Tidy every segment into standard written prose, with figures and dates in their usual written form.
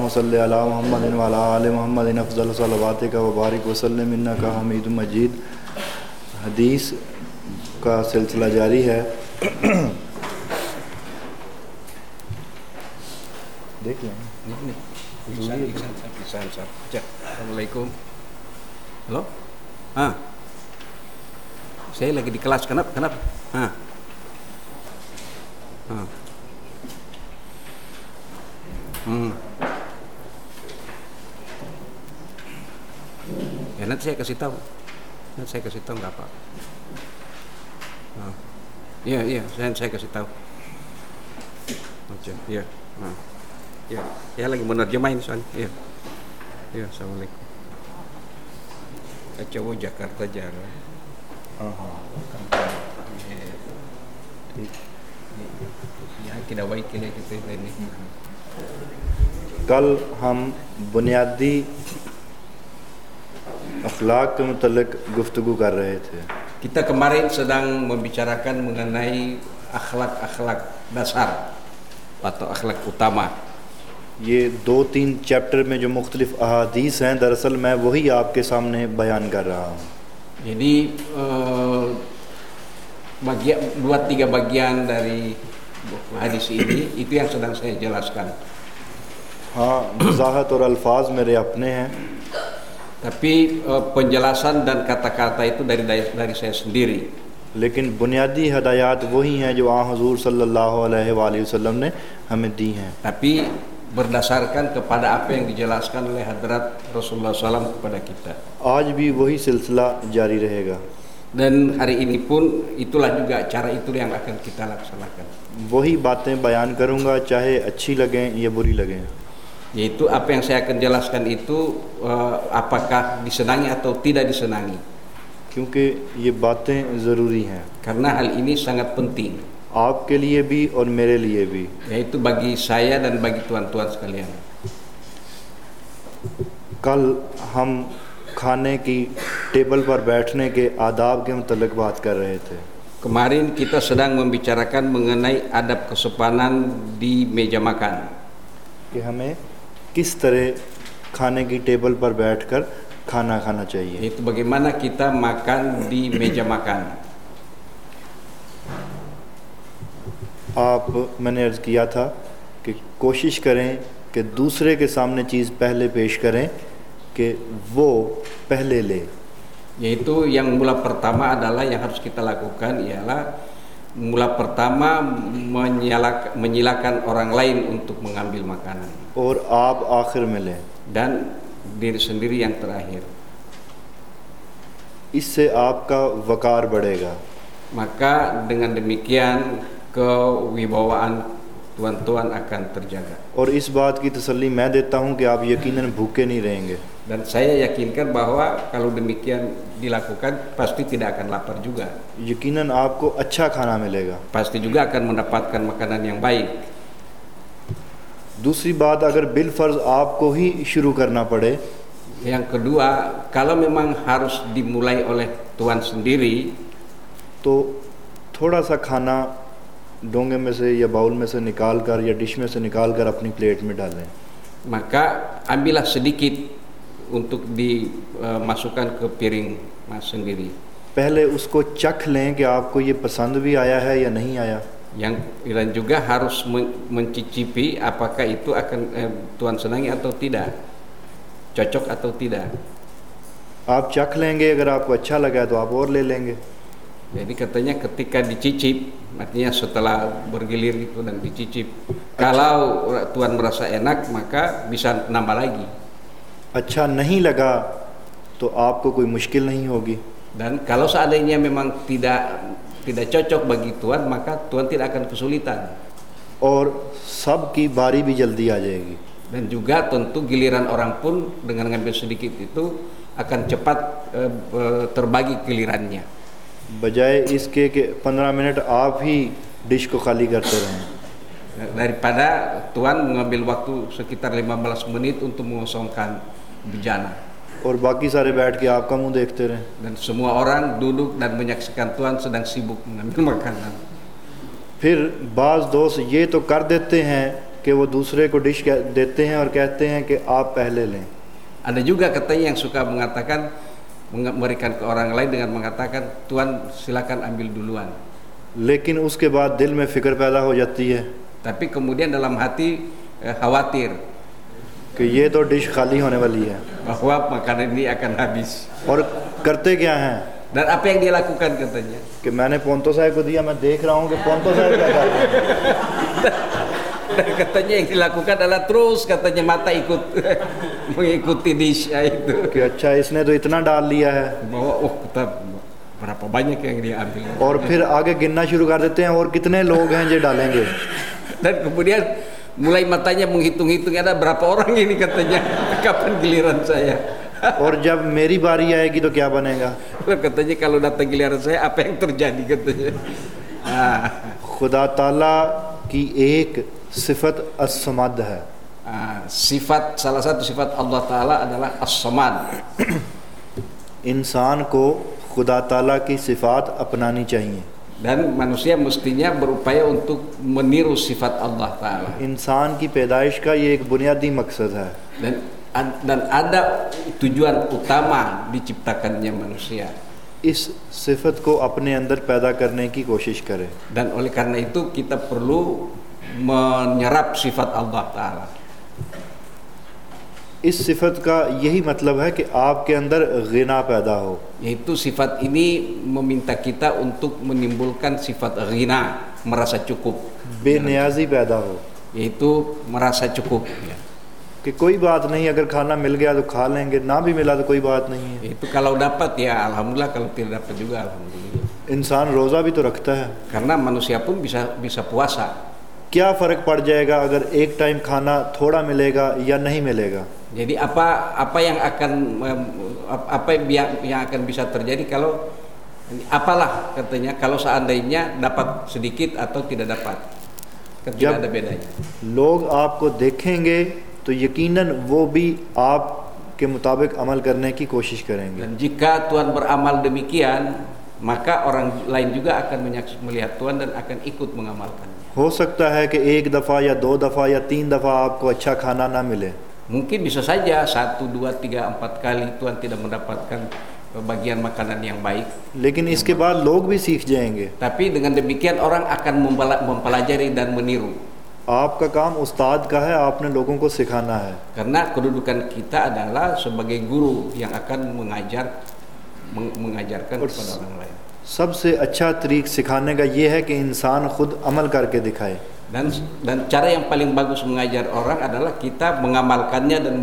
सल्लि अला मुहम्मदिन व अला आलि मुहम्मदिन अफ़ज़ल सलवातिका व बारिक व सल्लिम इन्नका हमीदुम मजीद। हदीस का सिलसिला जारी है। देख लें। Assalamualaikum. Halo? Saya lagi di kelas. Kenapa? Ya nanti saya kasih tahu. Nggak apa. Iya, saya kasih tahu. Oke, iya. Ya, saya lagi menerjemahin soalnya. Iya, assalamualaikum. Kacau Jakarta jarang. Ya, tidak baik ini gitu ini. कल हम बुनियादी अखलाक के मुतल्लिक गुफ्तगू कर रहे थे। Kita kemarin sedang membicarakan mengenai akhlak dasar atau akhlak utama. ये 2-3 चैप्टर में जो मुख्तलिफ अहादीस हैं, दरअसल मैं वही आपके सामने बयान कर रहा हूँ। Jadi 2-3 bagian dari hadis ini itu yang sedang saya jelaskan. हाँ, वज़ाहत और अल्फाज मेरे अपने हैं, Tapi penjelasan dan kata-kata itu dari saya sendiri. लेकिन बुनियादी हदायत वही हैं जो आ हुज़ूर सल्लल्लाहु अलैहि वसल्लम ने हमें दी हैं। Tapi berdasarkan kepada apa yang dijelaskan oleh Hadrat Rasulullah SAW kepada kita. आज भी वही सिलसिला जारी रहेगा। Dan hari ini pun itulah juga cara itu yang akan kita laksanakan. वही बातें बयान करूँगा, चाहे अच्छी लगें या बुरी लगें। Yaitu apa yang saya akan jelaskan itu apakah disenangi atau tidak disenangi. क्योंकि ये बातें ज़रूरी हैं, Karena hal ini sangat penting. आपके लिए भी और मेरे लिए भी। Yaitu bagi saya dan bagi tuan-tuan sekalian. कल हम खाने की टेबल पर बैठने के आदाब के मुतल्लिक बात कर रहे थे। Kemarin kita sedang membicarakan mengenai adab kesopanan di meja makan. कि हमें किस तरह खाने की टेबल पर बैठकर खाना खाना चाहिए। Yaitu bagaimana kita makan di meja makan. मैंने अर्ज़ किया था कि कोशिश करें कि दूसरे के सामने चीज़ पहले पेश करें कि वो पहले ले। Yaitu yang mula pertama adalah yang harus kita lakukan ialah mula pertama menyilakan orang lain untuk mengambil makanan. और आप आखिर में लें। Dan diri sendiri yang terakhir. इससे आपका वकार बढ़ेगा। Maka dengan demikian kewibawaan tuan-tuan akan terjaga. और इस बात की तसल्ली मैं देता हूँ कि आप यकीनन भूखे नहीं रहेंगे। Dan saya yakinkan bahwa kalau demikian dilakukan pasti tidak akan lapar juga. यकीनन आपको अच्छा खाना मिलेगा। Pasti juga akan mendapatkan makanan yang baik. दूसरी बात, अगर बिल फर्ज आपको ही शुरू करना पड़े, Yang kedua, kalau memang harus dimulai oleh tuan sendiri, तो थोड़ा सा खाना डोंगे में से या बाउल में से निकाल कर या डिश में से निकाल कर अपनी प्लेट में डालें। maka ambillah sedikit untuk dimasukkan ke piring mas sendiri. पहले उसको चख लें कि आपको ये पसंद भी आया है या नहीं आया। Dan juga harus mencicipi apakah itu akan tuan senangi atau tidak, cocok atau tidak. आप चख लेंगे, अगर आपको अच्छा लगा तो आप और ले लेंगे। Jadi katanya ketika dicicip, artinya setelah bergilir itu dan dicicip, kalau tuan merasa enak maka bisa nambah lagi. अच्छा नहीं लगा तो आपको कोई मुश्किल नहीं होगी। Dan kalau seandainya memang tidak cocok bagi tuan, maka tuan tidak akan kesulitan. और सब की बारी भी जल्दी आ जाएगी। Dan juga tentu giliran orang pun dengan ngambil sedikit itu akan cepat terbagi gilirannya. बजाय इसके कि 15 मिनट आप ही डिश को खाली करते रहें। Daripada tuan mengambil waktu sekitar 15 menit untuk mengosongkan bejana. और बाकी सारे बैठ के आपका मुंह देखते रहें। Dan semua orang duduk dan menyaksikan tuan sedang sibuk mengambil makanan. फिर बाज़ दोस्त ये तो कर देते हैं कि वो दूसरे को डिश देते हैं और कहते हैं कि आप पहले लें. Ada juga katanya yang suka mengatakan, memberikan ke orang lain dengan mengatakan, Tuan silakan ambil duluan. लेकिन उसके बाद दिल में फिक्र पैदा हो जाती है Tapi kemudian dalam hati khawatir कि ये तो डिश खाली होने वाली है. bahwa makanan ini akan habis. और करते क्या हैं Dan apa yang dia lakukan katanya? कि मैंने पोंतो साहब को दिया, मैं देख रहा हूँ कि पोंतो साहब क्या कर रहे हैं. Dan katanya yang dilakukan adalah terus katanya mata ikut mengikuti dish itu. कि अच्छा इसने तो इतना डाल लिया है, Bahwa kita berapa banyak yang dia ambil. और फिर आगे गिनना शुरू कर देते हैं और कितने लोग हैं जो डालेंगे. Dan kemudian mulai matanya menghitung-hitung ada berapa orang ini katanya, kapan giliran saya. और जब मेरी बारी आएगी तो क्या बनेगा. Katanya kalau datang giliran saya apa yang terjadi katanya. खुदा ताला की एक सिफत as-samad है. Salah satu sifat Allah Ta'ala adalah as-samad. इंसान को खुदा ताला की सिफात अपनानी चाहिए. Dan manusia mestinya berupaya untuk meniru sifat Allah Ta'ala. इंसान की पैदाइश का ये एक बुनियादी मकसद है. Dan ada tujuan utama diciptakannya manusia. इस सिफत को अपने अंदर पैदा करने की कोशिश करें. Dan oleh karena itu kita perlu menyerap sifat Allah Ta'ala. इस सिफत का यही मतलब है कि आपके अंदर गिना पैदा हो. Yaitu sifat ini meminta kita untuk menimbulkan sifat ghina, merasa cukup. बेनियाजी पैदा हो. Yaitu merasa cukup. कि कोई बात नहीं, अगर खाना मिल गया तो खा लेंगे, ना भी मिला तो कोई बात नहीं है. Itu kalau dapat ya alhamdulillah, kalau tidak dapat juga alhamdulillah. इंसान रोज़ा भी तो रखता है. Karena manusia pun bisa puasa. क्या फ़र्क पड़ जाएगा अगर एक टाइम खाना थोड़ा मिलेगा या नहीं मिलेगा. Jadi apa yang akan bisa terjadi kalau apalah katanya kalau seandainya dapat sedikit atau tidak dapat, kan tidak ada bedanya. लोग आपको देखेंगे तो यकीनन वो भी आप के मुताबिक अमल करने की कोशिश करेंगे. Dan jika Tuhan beramal demikian, maka orang lain juga akan melihat Tuhan dan akan ikut mengamalkannya. हो सकता है कि एक दफ़ा या दो दफ़ा या तीन दफ़ा आपको अच्छा खाना ना मिले. Mungkin bisa saja 1, 2, 3, 4 kali Tuhan tidak mendapatkan bagian makanan yang baik. लेकिन इसके बाद लोग भी सीख जाएंगे. Tapi dengan demikian orang akan mempelajari dan meniru. आपका काम उस्ताद का है, आपने लोगों को सिखाना है. Karena kedudukan kita adalah sebagai guru yang akan mengajarkan kepada orang lain. सबसे अच्छा तरीक सिखाने का ये है कि इंसान खुद अमल करके दिखाए. Dan cara yang paling bagus mengajar orang adalah kita mengamalkannya dan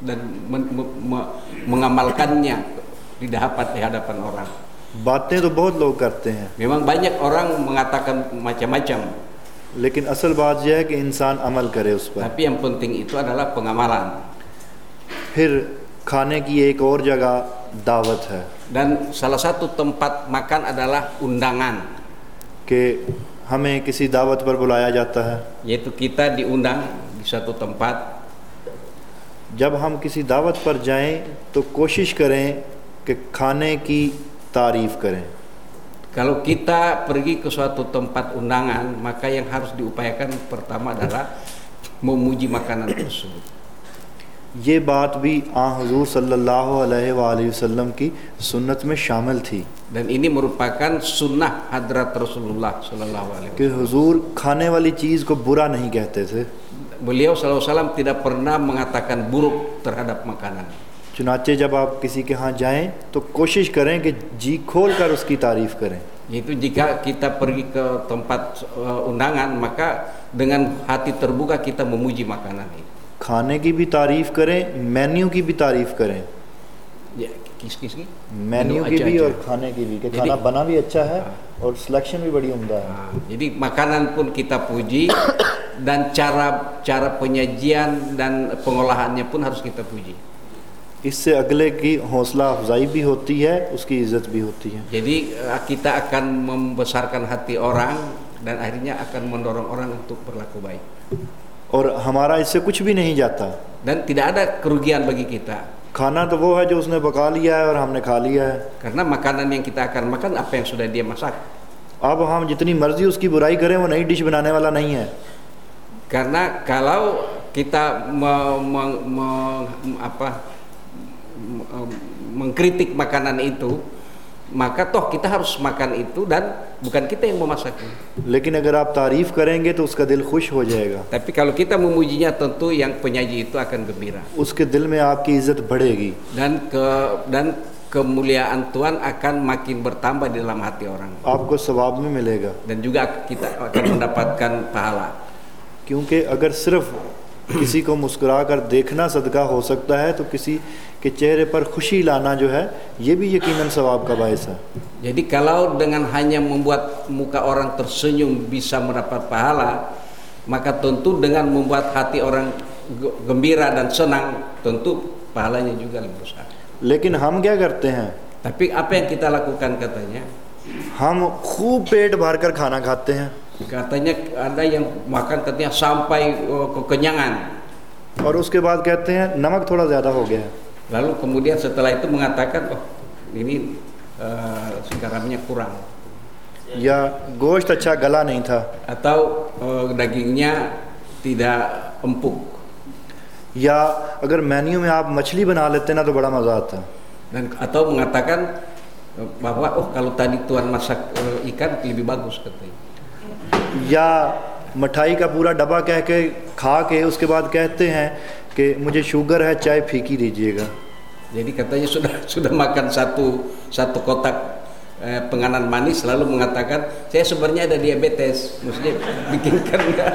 mengamalkannya di hadapan orang. बातें तो बहुत लोग करते हैं, Memang banyak orang mengatakan macam-macam, लेकिन असल बात यह है कि इंसान अमल करे उस पर. tapi yang penting itu adalah pengamalan. फिर खाने की एक और जगह दावत है. Dan salah satu tempat makan adalah undangan. कि हमें किसी दावत पर बुलाया जाता है. Yaitu kita diundang di satu tempat. जब हम किसी दावत पर जाएं तो कोशिश करें कि खाने की तारीफ करें. Kalau kita pergi ke suatu tempat undangan, maka yang harus diupayakan pertama adalah memuji makanan tersebut. ये बात भी हुजूर सल्लल्लाहु अलैहि वसल्लम की सुन्नत में शामिल थी. Dan ini merupakan sunnah hadrat Rasulullah Sallallahu Alaihi कि Wasallam. हुजूर खाने वाली चीज़ को बुरा नहीं कहते थे. Beliau Sallallahu Alaihi Wasallam tidak pernah mengatakan buruk terhadap makanan. चुनाचे जब आप किसी के यहाँ जाएं तो कोशिश करें कि जी खोल कर उसकी तारीफ़ करें. Yaitu jika kita pergi ke tempat undangan, maka dengan hati terbuka kita memuji makanan itu. खाने की भी तारीफ़ करें, मेन्यू की भी तारीफ़ करें. Ya, किस-किस की? मेन्यू की भी और खाने की भी, कि खाना बना भी अच्छा है और सिलेक्शन भी बड़ी उम्दा है. Jadi makanan pun kita puji dan cara penyajian dan pengolahannya pun harus kita puji. इससे अगले की हौसला अफजाई भी होती है, उसकी इज़्ज़त भी होती है. Jadi kita akan membesarkan hati orang dan akhirnya akan mendorong orang untuk berlaku baik. और हमारा इससे कुछ भी नहीं जाता. Dan tidak ada kerugian bagi kita. खाना तो वो है जो उसने पका लिया है और हमने खा लिया है. Karena makanan yang kita akan makan apa yang sudah dia masak. अब हम जितनी मर्जी उसकी बुराई करें, वो नई डिश बनाने वाला नहीं है. Karena kalau kita mengkritik makanan itu, maka toh kita harus makan itu dan bukan kita yang memasaknya. लेकिन अगर आप तारीफ करेंगे तो उसका दिल खुश हो जाएगा, Tapi kalau kita memujinya, tentu yang penyaji itu akan gembira उसके दिल में आपकी इज्जत बढ़ेगी dan kemuliaan Tuhan akan makin bertambah di dalam hati orang, आपको सवाब में मिलेगा. dan juga kita akan mendapatkan pahala. क्योंकि अगर सिर्फ किसी को मुस्कुरा कर देखना सदका हो सकता है तो किसी के चेहरे पर खुशी लाना जो है ये भी यकीनन सवाब का बायस है. Jadi kalau dengan hanya membuat muka orang tersenyum bisa mendapat pahala, maka tentu dengan membuat hati orang gembira dan senang, tentu pahalanya juga lebih besar. लेकिन हम क्या करते हैं, Tapi apa yang kita lakukan katanya? हम खूब पेट भर कर खाना खाते हैं Katanya ada yang makan katanya sampai kekenyangan. और उसके बाद कहते हैं नमक थोड़ा ज़्यादा हो गया है. Lalu kemudian setelah itu mengatakan, oh ini garamnya kurang, या गोश्त अच्छा गला नहीं था, atau dagingnya tidak empuk. या अगर मेन्यू में आप मछली बना लेते ना तो बड़ा मज़ा आता. Dan atau mengatakan bahwa oh kalau tadi Tuhan masak ikan lebih bagus katanya. या मिठाई का पूरा डब्बा कह के खा के उसके बाद कहते हैं कि मुझे शुगर है, चाय फीकी दीजिएगा. Jadi katanya sudah makan satu kotak penganan manis, lalu mengatakan saya sebenarnya ada diabetes, maksudnya bikinkan enggak.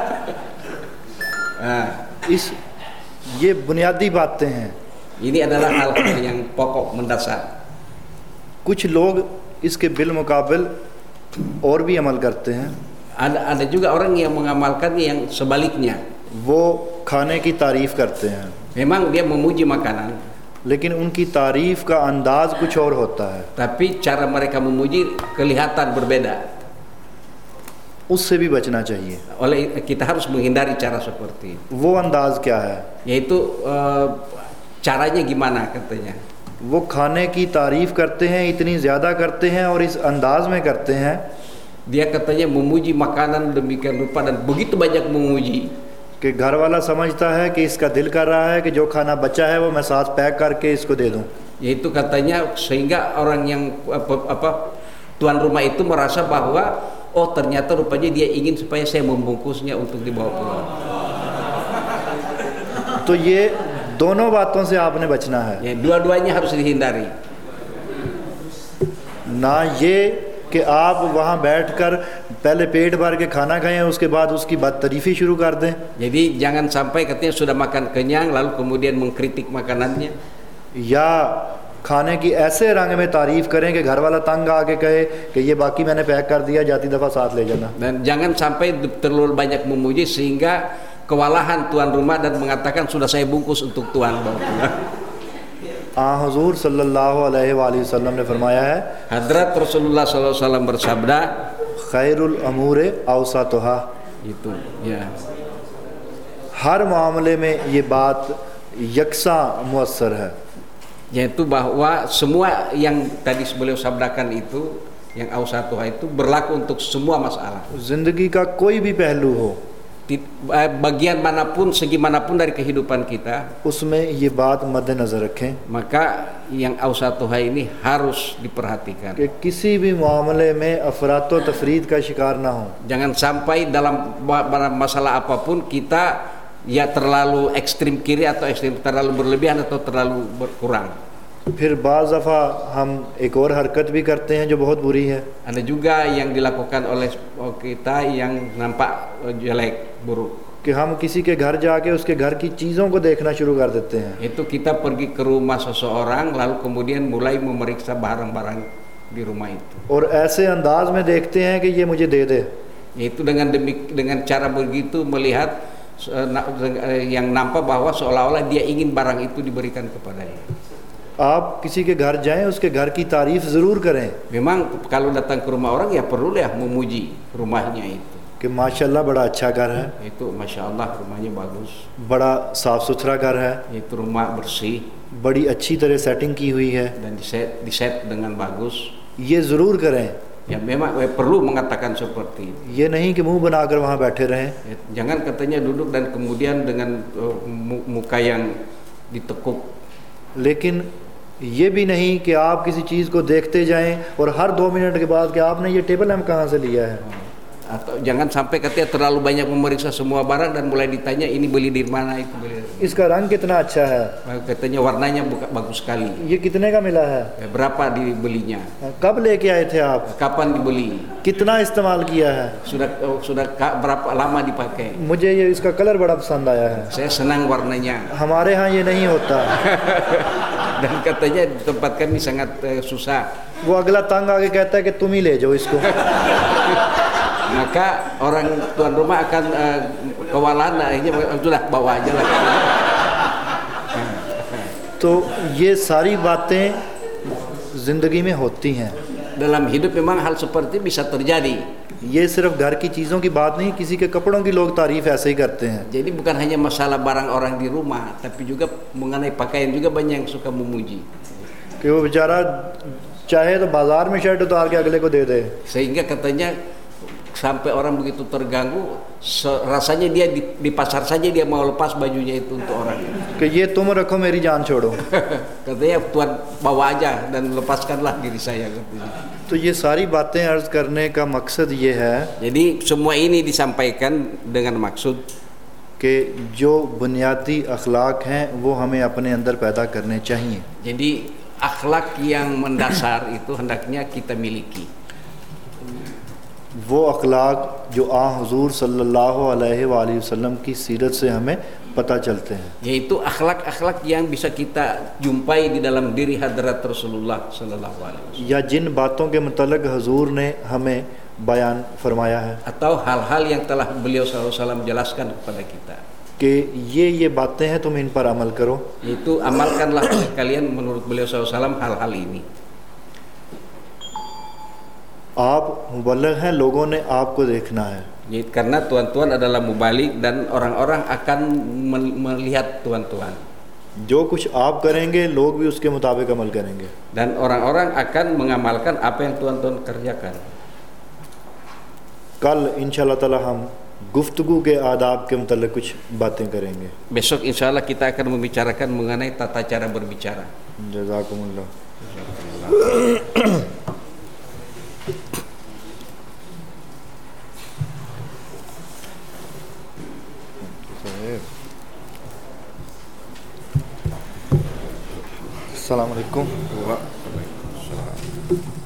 ये बुनियादी बातें हैं. Ini adalah hal-hal yang pokok mendasar. कुछ लोग इसके बिलमुकाबिल और भी अमल करते हैं. Ada juga orang yang mengamalkan yang sebaliknya. वो खाने की तारीफ करते हैं, Memang dia memuji makanan, लेकिन उनकी तारीफ का अंदाज कुछ और होता है. tapi cara mereka memuji kelihatan berbeda. उससे भी बचना चाहिए. Oleh kita harus menghindari cara seperti itu. वो अंदाज क्या है? Yaitu caranya gimana katanya. वो खाने की तारीफ करते हैं, इतनी ज़्यादा करते हैं और इस अंदाज में करते हैं Dia katanya memuji makanan demikian rupa dan begitu banyak memuji कि घर वाला समझता है कि इसका दिल कर रहा है कि जो खाना बचा है वो मैं साथ पैक करके इसको दे दूं. yaitu katanya sehingga orang yang tuan rumah itu merasa bahwa oh ternyata rupanya dia ingin supaya saya membungkusnya untuk dibawa pulang. तो ये दोनों बातों से आपने बचना है. Ya, dua-duanya harus dihindari. ना ये कि आप वहाँ बैठकर पहले पेट भर के खाना खाएं उसके बाद उसकी बदतरीफी शुरू कर दें. Jadi jangan sampai katanya sudah makan kenyang lalu kemudian mengkritik makanannya. या खाने की ऐसे रंग में तारीफ करें कि घर वाला तंग आके कहे कि ये बाकी मैंने पैक कर दिया, जाती दफ़ा साथ ले जाना. Dan jangan sampai terlalu banyak memuji sehingga kewalahan tuan rumah dan mengatakan sudah saya bungkus untuk tuan bawa pulang. हुजूर सल्लल्लाहु अलैहि वसल्लम ने फरमाया है, Hadrat Rasulullah SAW bersabda, खैरुल अमूरे औसतुहा. itu ya. हर मामले में ये बात यकसा मुअस्सर है. Yaitu bahwa semua yang tadi beliau sabdakan itu, yang ausatuha itu berlaku untuk semua masalah. ज़िंदगी का कोई भी पहलू हो, bagian manapun, segi manapun dari kehidupan kita, उसमें ये बात मद्देनज़र रखें maka yang ausatuha ini harus diperhatikan. कि किसी भी मामले में अफरात व तफरीद का शिकार ना हो. Jangan sampai dalam masalah apapun kita ya terlalu ekstrim kiri atau ekstrim terlalu berlebihan atau terlalu berkurang. फिर बाज़ दफ़ा हम एक और हरकत भी करते हैं जो बहुत बुरी है. Ada juga yang dilakukan oleh kita yang nampak jelek, buruk. कि हम किसी के घर जाके उसके घर की चीज़ों को देखना शुरू कर देते हैं. Itu kita pergi ke rumah seseorang lalu kemudian mulai memeriksa barang-barang di rumah itu. और ऐसे अंदाज में देखते हैं कि ये मुझे दे दे. Yaitu dengan cara begitu melihat yang nampak bahwa seolah-olah dia ingin barang itu diberikan kepadanya. आप किसी के घर जाएं, उसके घर की तारीफ ज़रूर करें Memang kalau datang ke rumah orang ya perlu ya memuji rumahnya itu. कि माशाल्लाह बड़ा अच्छा घर है, Itu masya Allah rumahnya bagus. बड़ा साफ़ सुथरा घर है, Itu rumah bersih बड़ी अच्छी तरह सेटिंग की हुई है. dan di set dengan bagus. ये ज़रूर करें. Ya memang perlu mengatakan seperti itu. ये नहीं कि मुंह बनाकर वहाँ बैठे रहें, Ya, jangan katanya duduk dan kemudian dengan muka yang ditekuk. लेकिन ये भी नहीं कि आप किसी चीज़ को देखते जाएं और हर 2 मिनट के बाद कि आपने ये टेबल लैंप कहाँ से लिया है. Atau jangan sampai katanya terlalu banyak memeriksa semua barang dan mulai ditanya ini beli di mana, itu beli dari mana. इसका रंग कितना अच्छा है, Katanya warnanya bagus sekali. ये कितने का मिला है, Berapa dibelinya? कब लेके आए थे आप, Kapan dibeli? कितना इस्तेमाल किया है. Sudah berapa lama dipakai? मुझे ये इसका कलर बड़ा पसंद आया है. Saya senang warnanya. हमारे यहाँ ये नहीं होता. Dan katanya di tempat kami sangat susah. वो अगला तंग आके कहता है कि तुम ही ले जाओ इसको. Maka orang tuan rumah akan kewalahan, akhirnya sudah bawa aja lah. तो ये सारी बातें ज़िंदगी में होती हैं. Dalam hidup memang hal seperti bisa terjadi. ये सिर्फ घर की चीज़ों की बात नहीं, किसी के कपड़ों की लोग तारीफ ऐसे ही करते हैं. Jadi bukan hanya masalah barang orang di rumah, tapi juga mengenai pakaian juga banyak yang suka memuji. कि वो बेचारा चाहे तो बाजार में शर्ट उतार के अगले को दे दे. Sehingga katanya sampai orang begitu terganggu, rasanya dia di pasar saja dia mau lepas bajunya itu untuk orang. कि ये तुम रखो मेरी जान छोड़ो. Katanya Tuhan bawa aja dan lepaskanlah diri saya. तो ये सारी बातें अर्ज करने का मकसद ये है Jadi semua ini disampaikan dengan maksud कि जो बुनियादी अखलाक हैं वो हमें अपने अंदर पैदा करने चाहिए. jadi akhlak yang mendasar itu hendaknya kita miliki. वो अखलाक जो हुजूर सल्लल्लाहु अलैहि वसल्लम की सीरत से हमें पता चलते हैं. Yaitu akhlak-akhlak yang bisa kita jumpai di dalam diri hadrat Rasulullah sallallahu alaihi wasallam. या जिन बातों के मुतल्लिक़ हुजूर ने हमें बयान फरमाया है Atau hal-hal yang telah beliau sallallahu alaihi wasallam jelaskan kepada kita. कि ये बातें हैं, तुम इन पर अमल करो. Yaitu amalkanlah kalian menurut beliau sallallahu alaihi wasallam hal-hal ini. आप मुबल्लिग़ हैं, लोगों ने आपको देखना है. Jadi karena tuan-tuan adalah mubalik dan orang-orang akan melihat tuan-tuan. जो कुछ आप करेंगे लोग भी उसके मुताबिक अमल करेंगे. Dan orang-orang akan mengamalkan apa yang tuan-tuan kerjakan. कल इंशाअल्लाह ताला हम गुफ्तगू के आदाब के मुतल्लिक़ कुछ बातें करेंगे. Besok insya Allah kita akan membicarakan mengenai tata cara berbicara. जज़ाकुमुल्लाह. अस्सलाम वालेकुम.